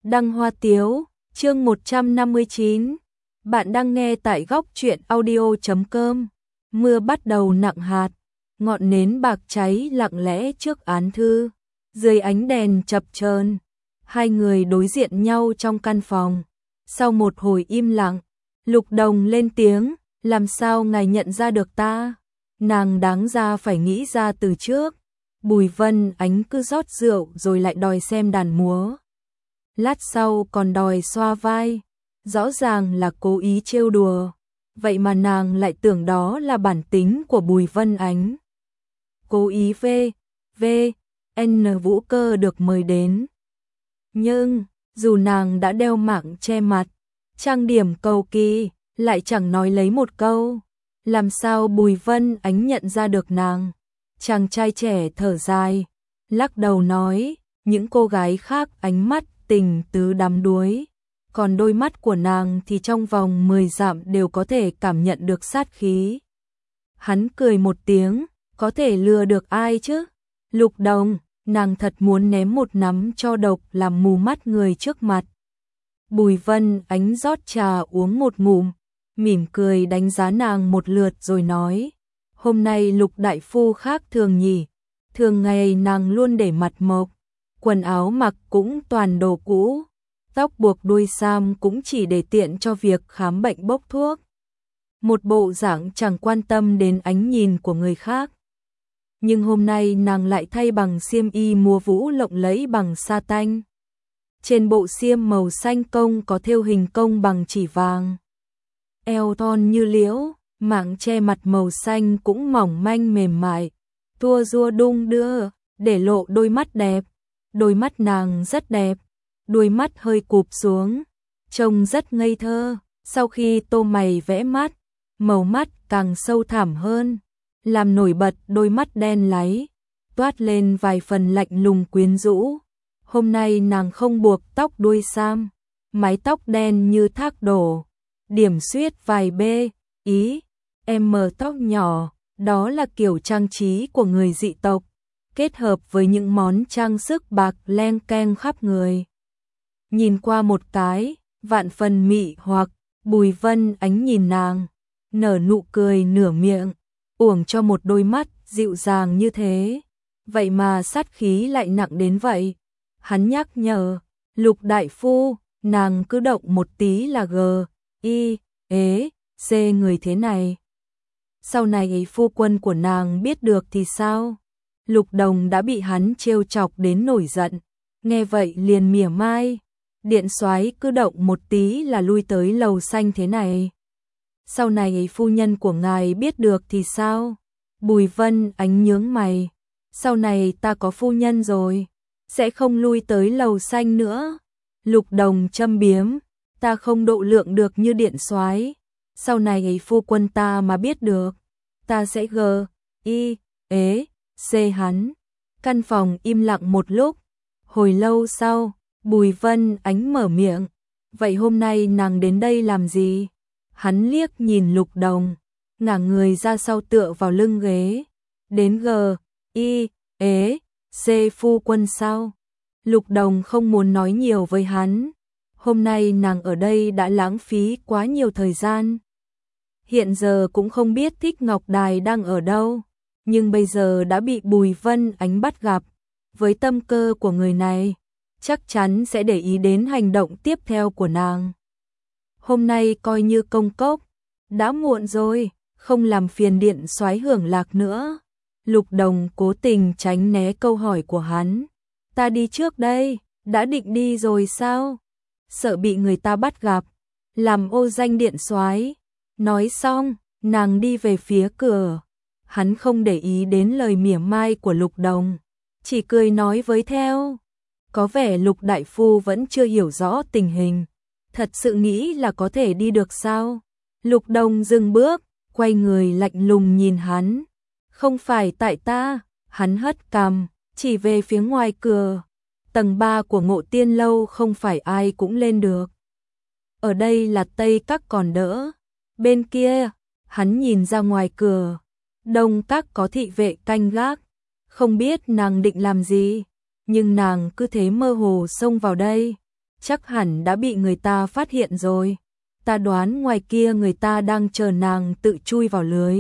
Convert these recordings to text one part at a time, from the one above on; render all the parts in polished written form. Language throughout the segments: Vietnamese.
Đăng Hoa Tiếu, chương 159. Bạn đang nghe tại góc truyện audio.com. Mưa bắt đầu nặng hạt, ngọn nến bạc cháy lặng lẽ trước án thư. Dưới ánh đèn chập chờn, hai người đối diện nhau trong căn phòng. Sau một hồi im lặng, Lục Đồng lên tiếng, làm sao ngài nhận ra được ta? Nàng đáng ra phải nghĩ ra từ trước. Bùi Vân Ánh cứ rót rượu rồi lại đòi xem đàn múa. Lát sau còn đòi xoa vai, rõ ràng là cố ý trêu đùa, vậy mà nàng lại tưởng đó là bản tính của Bùi Vân Ánh. Cố ý N Vũ Cơ được mời đến. Nhưng, dù nàng đã đeo mạng che mặt, trang điểm cầu kỳ, lại chẳng nói lấy một câu. Làm sao Bùi Vân Ánh nhận ra được nàng? Chàng trai trẻ thở dài, lắc đầu nói, những cô gái khác ánh mắt tình tứ đắm đuối, còn đôi mắt của nàng thì trong vòng 10 dặm đều có thể cảm nhận được sát khí. Hắn cười một tiếng, có thể lừa được ai chứ? Lục Đồng, nàng thật muốn ném một nắm cho độc làm mù mắt người trước mặt. Bùi Vân Ánh rót trà uống một ngụm, mỉm cười đánh giá nàng một lượt rồi nói, hôm nay Lục đại phu khác thường nhỉ, thường ngày nàng luôn để mặt mộc, quần áo mặc cũng toàn đồ cũ, tóc buộc đuôi sam cũng chỉ để tiện cho việc khám bệnh bốc thuốc. Một bộ dạng chẳng quan tâm đến ánh nhìn của người khác. Nhưng hôm nay nàng lại thay bằng xiêm y múa vũ lộng lẫy bằng sa tanh. Trên bộ xiêm màu xanh công có thêu hình công bằng chỉ vàng. Eo thon như liễu, mảng che mặt màu xanh cũng mỏng manh mềm mại, tua rua đung đưa, để lộ đôi mắt đẹp. Đôi mắt nàng rất đẹp, đuôi mắt hơi cụp xuống, trông rất ngây thơ. Sau khi tô mày vẽ mắt, màu mắt càng sâu thẳm hơn, làm nổi bật đôi mắt đen láy, toát lên vài phần lạnh lùng quyến rũ. Hôm nay nàng không buộc tóc đuôi sam, mái tóc đen như thác đổ, điểm xuyết vài m tóc nhỏ, đó là kiểu trang trí của người dị tộc, kết hợp với những món trang sức bạc leng keng khắp người. Nhìn qua một cái, vạn phần mị hoặc, Bùi Vân Ánh nhìn nàng, nở nụ cười nửa miệng, uổng cho một đôi mắt dịu dàng như thế, vậy mà sát khí lại nặng đến vậy. Hắn nhắc nhở, Lục đại phu, nàng cứ động một tí là C người thế này. Sau này phu quân của nàng biết được thì sao? Lục Đồng đã bị hắn trêu chọc đến nổi giận, nghe vậy liền mỉa mai, điện soái cứ động một tí là lui tới lầu xanh thế này. Sau này phu nhân của ngài biết được thì sao? Bùi Vân Ánh nhướng mày, sau này ta có phu nhân rồi, sẽ không lui tới lầu xanh nữa. Lục Đồng châm biếm, ta không độ lượng được như điện soái, sau này phu quân ta mà biết được, ta sẽ C hắn. Căn phòng im lặng một lúc, hồi lâu sau, Bùi Vân Ánh mở miệng, vậy hôm nay nàng đến đây làm gì? Hắn liếc nhìn Lục Đồng, ngả người ra sau tựa vào lưng ghế, đến C phu quân sao? Lục Đồng không muốn nói nhiều với hắn, hôm nay nàng ở đây đã lãng phí quá nhiều thời gian. Hiện giờ cũng không biết Thích Ngọc Đài đang ở đâu, nhưng bây giờ đã bị Bùi Vân Ánh bắt gặp, với tâm cơ của người này, chắc chắn sẽ để ý đến hành động tiếp theo của nàng. Hôm nay coi như công cốc, đã muộn rồi, không làm phiền điện soái hưởng lạc nữa. Lục Đồng cố tình tránh né câu hỏi của hắn, ta đi trước đây, đã định đi rồi sao? Sợ bị người ta bắt gặp, làm ô danh điện soái. Nói xong, nàng đi về phía cửa. Hắn không để ý đến lời mỉa mai của Lục Đồng, chỉ cười nói với theo. Có vẻ Lục đại phu vẫn chưa hiểu rõ tình hình, thật sự nghĩ là có thể đi được sao? Lục Đồng dừng bước, quay người lạnh lùng nhìn hắn. Không phải tại ta, hắn hất cằm, chỉ về phía ngoài cửa. Tầng 3 của Ngộ Tiên lâu không phải ai cũng lên được. Ở đây là Tây Các còn đỡ, bên kia, hắn nhìn ra ngoài cửa. Đông Các có thị vệ canh gác, không biết nàng định làm gì, nhưng nàng cứ thế mơ hồ xông vào đây. chắc hẳn đã bị người ta phát hiện rồi. Ta đoán ngoài kia người ta đang chờ nàng tự chui vào lưới.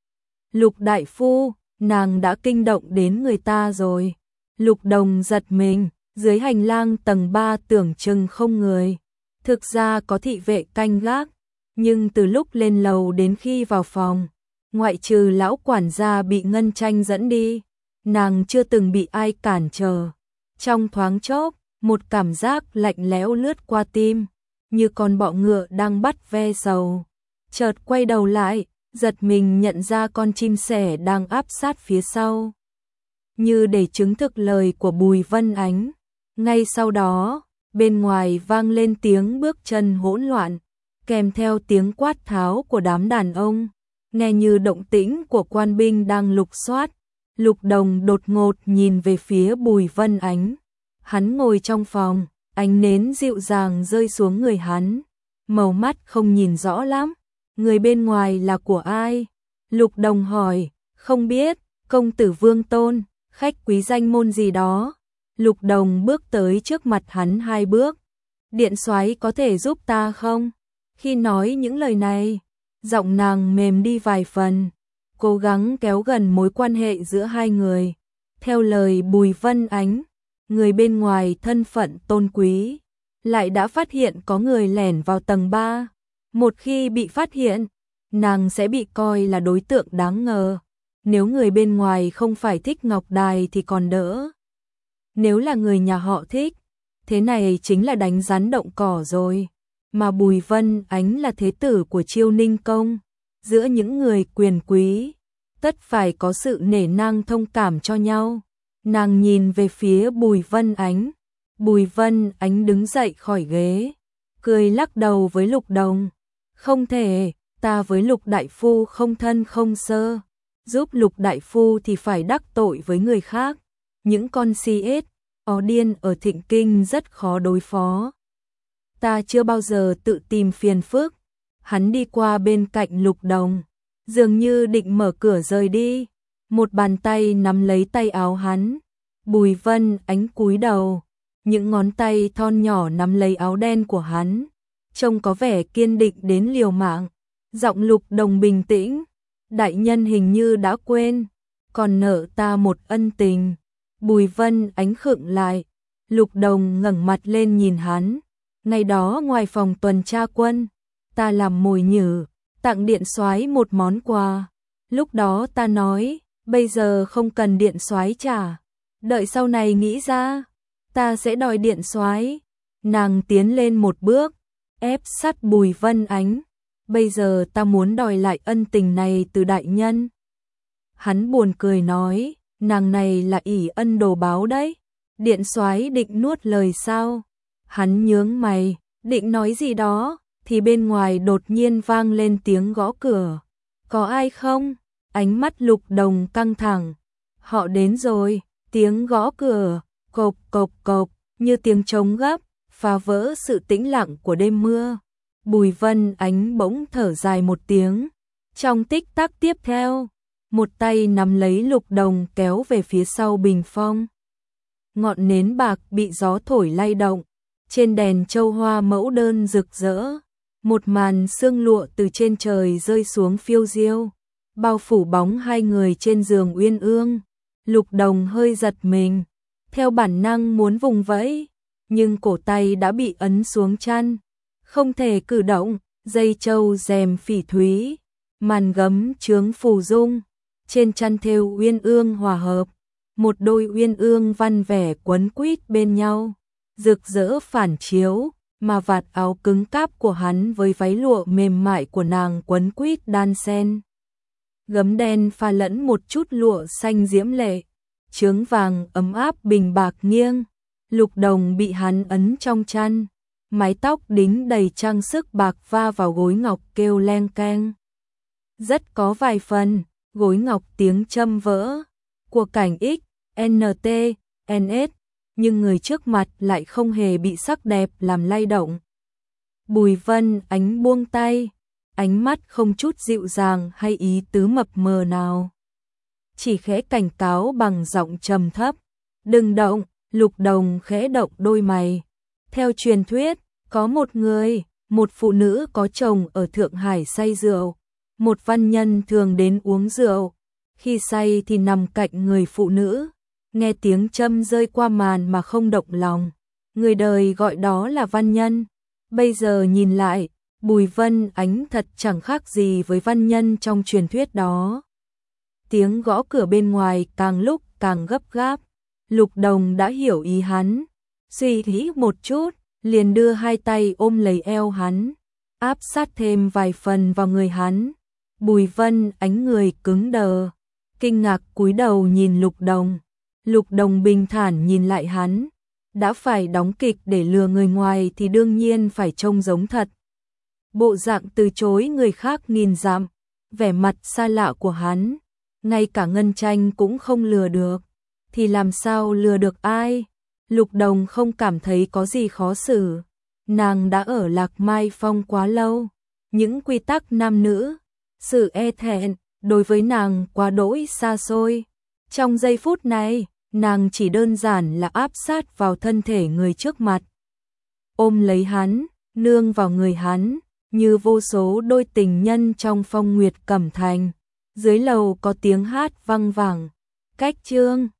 Lục đại phu, nàng đã kinh động đến người ta rồi. Lục Đồng giật mình, dưới hành lang tầng 3 tưởng chừng không người. Thực ra có thị vệ canh gác, nhưng từ lúc lên lầu đến khi vào phòng, ngoại trừ lão quản gia bị Ngân Tranh dẫn đi, nàng chưa từng bị ai cản trở. Trong thoáng chốc, một cảm giác lạnh lẽo lướt qua tim, như con bọ ngựa đang bắt ve sầu. Chợt quay đầu lại, giật mình nhận ra con chim sẻ đang áp sát phía sau. Như để chứng thực lời của Bùi Vân Ánh. Ngay sau đó, bên ngoài vang lên tiếng bước chân hỗn loạn, kèm theo tiếng quát tháo của đám đàn ông, nghe như động tĩnh của quan binh đang lục soát. Lục Đồng đột ngột nhìn về phía Bùi Vân Ánh. Hắn ngồi trong phòng, ánh nến dịu dàng rơi xuống người hắn, màu mắt không nhìn rõ lắm. Người bên ngoài là của ai? Lục Đồng hỏi. Không biết, công tử Vương Tôn, khách quý danh môn gì đó. Lục Đồng bước tới trước mặt hắn 2 bước. Điện soái có thể giúp ta không? Khi nói những lời này, giọng nàng mềm đi vài phần, cố gắng kéo gần mối quan hệ giữa hai người. Theo lời Bùi Vân Ánh, người bên ngoài thân phận tôn quý, lại đã phát hiện có người lẻn vào tầng 3. Một khi bị phát hiện, nàng sẽ bị coi là đối tượng đáng ngờ. Nếu người bên ngoài không phải thích Ngọc Đài thì còn đỡ. Nếu là người nhà họ thích, thế này chính là đánh rắn động cỏ rồi. Mà Bùi Vân Ánh là thế tử của Chiêu Ninh Công. Giữa những người quyền quý, tất phải có sự nể nang thông cảm cho nhau. Nàng nhìn về phía Bùi Vân Ánh. Bùi Vân Ánh đứng dậy khỏi ghế, cười lắc đầu với Lục Đồng. Không thể, ta với Lục đại phu không thân không sơ. Giúp Lục đại phu thì phải đắc tội với người khác. Những con si ết, ó điên ở Thịnh Kinh rất khó đối phó. Ta chưa bao giờ tự tìm phiền phức. Hắn đi qua bên cạnh Lục Đồng, dường như định mở cửa rời đi. Một bàn tay nắm lấy tay áo hắn. Bùi Vân Ánh cúi đầu, những ngón tay thon nhỏ nắm lấy áo đen của hắn, trông có vẻ kiên định đến liều mạng. Giọng Lục Đồng bình tĩnh. Đại nhân hình như đã quên, còn nợ ta một ân tình. Bùi Vân Ánh khựng lại. Lục Đồng ngẩng mặt lên nhìn hắn. Ngày đó ngoài phòng tuần tra quân, ta làm mồi nhử, tặng điện soái một món quà. Lúc đó ta nói, bây giờ không cần điện soái trả, đợi sau này nghĩ ra, ta sẽ đòi điện soái. Nàng tiến lên một bước, ép sát Bùi Vân Ánh. Bây giờ ta muốn đòi lại ân tình này từ đại nhân. Hắn buồn cười nói, nàng này là ỷ ân đồ báo đấy. Điện soái định nuốt lời sao? Hắn nhướng mày, định nói gì đó, thì bên ngoài đột nhiên vang lên tiếng gõ cửa. Có ai không? Ánh mắt Lục Đồng căng thẳng. Họ đến rồi. Tiếng gõ cửa, cộp cộp cộp, như tiếng trống gấp, phá vỡ sự tĩnh lặng của đêm mưa. Bùi Vân Ánh bỗng thở dài một tiếng. Trong tích tắc tiếp theo, một tay nắm lấy Lục Đồng kéo về phía sau bình phong. Ngọn nến bạc bị gió thổi lay động, trên đèn châu hoa mẫu đơn rực rỡ. Một màn sương lụa từ trên trời rơi xuống phiêu diêu, bao phủ bóng hai người trên giường uyên ương. Lục Đồng hơi giật mình, theo bản năng muốn vùng vẫy, nhưng cổ tay đã bị ấn xuống chăn, không thể cử động. Dây châu rèm phỉ thúy, màn gấm chướng phù dung, trên chăn thêu uyên ương hòa hợp, một đôi uyên ương văn vẻ quấn quýt bên nhau, rực rỡ phản chiếu, mà vạt áo cứng cáp của hắn với váy lụa mềm mại của nàng quấn quýt đan xen. Gấm đen pha lẫn một chút lụa xanh diễm lệ, chướng vàng ấm áp bình bạc nghiêng. Lục Đồng bị hắn ấn trong chăn, mái tóc đính đầy trang sức bạc va vào gối ngọc kêu leng keng. Rất có vài phần, gối ngọc tiếng châm vỡ, của cảnh X, NT, NS, nhưng người trước mặt lại không hề bị sắc đẹp làm lay động. Bùi Vân Ánh buông tay, ánh mắt không chút dịu dàng hay ý tứ mập mờ nào. Chỉ khẽ cảnh cáo bằng giọng trầm thấp, đừng động. Lục Đồng khẽ động đôi mày, Theo truyền thuyết, có một phụ nữ có chồng ở Thượng Hải say rượu. Một văn nhân thường đến uống rượu, khi say thì nằm cạnh người phụ nữ, nghe tiếng châm rơi qua màn mà không động lòng. Người đời gọi đó là văn nhân. Bây giờ nhìn lại, Bùi Vân Ánh thật chẳng khác gì với văn nhân trong truyền thuyết đó. Tiếng gõ cửa bên ngoài càng lúc càng gấp gáp. Lục Đồng đã hiểu ý hắn, suy nghĩ một chút, liền đưa hai tay ôm lấy eo hắn, áp sát thêm vài phần vào người hắn. Bùi Vân Ánh người cứng đờ, kinh ngạc cúi đầu nhìn Lục Đồng. Lục Đồng bình thản nhìn lại hắn, đã phải đóng kịch để lừa người ngoài thì đương nhiên phải trông giống thật. Bộ dạng từ chối người khác nghìn dặm, vẻ mặt xa lạ của hắn, ngay cả Ngân Tranh cũng không lừa được, thì làm sao lừa được ai? Lục Đồng không cảm thấy có gì khó xử, nàng đã ở Lạc Mai Phong quá lâu, những quy tắc nam nữ, sự e thẹn, đối với nàng quá đỗi xa xôi. Trong giây phút này, nàng chỉ đơn giản là áp sát vào thân thể người trước mặt, ôm lấy hắn, nương vào người hắn, như vô số đôi tình nhân trong phong nguyệt cẩm thành. Dưới lầu có tiếng hát vang vẳng, cách chương